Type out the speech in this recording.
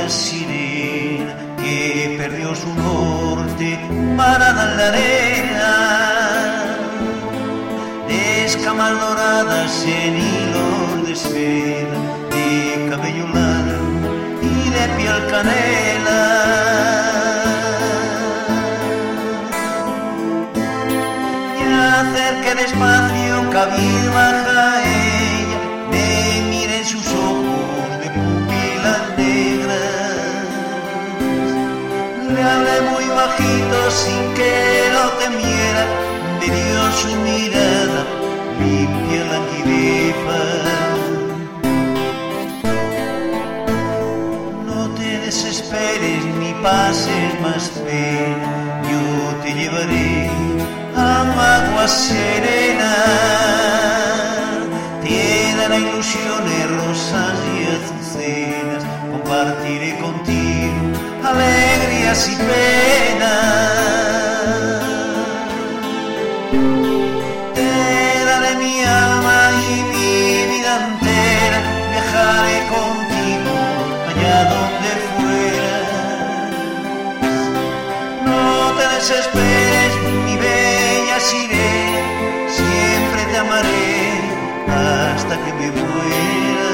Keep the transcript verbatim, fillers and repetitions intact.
sirena que perdió su norte varada en la arena, de escamas doradas en hilos de seda, de cabello largo y de piel canela. Ya acerque despacio, cabizbaja ella, me mira en sus ojos de pupilas negras. Le hablé muy bajito sin que lo temiera, me dio su mirada limpia, languideza. No te desesperes ni pases más pena, yo te llevaré a aguas serenas, te daré ilusiones, rosas y azucenas, compartiré contigo alegrías y penas. Te daré mi alma y mi vida entera, viajaré contigo allá donde fueras. No te desesperes, mi bella sirena, siempre te amaré hasta que me muera.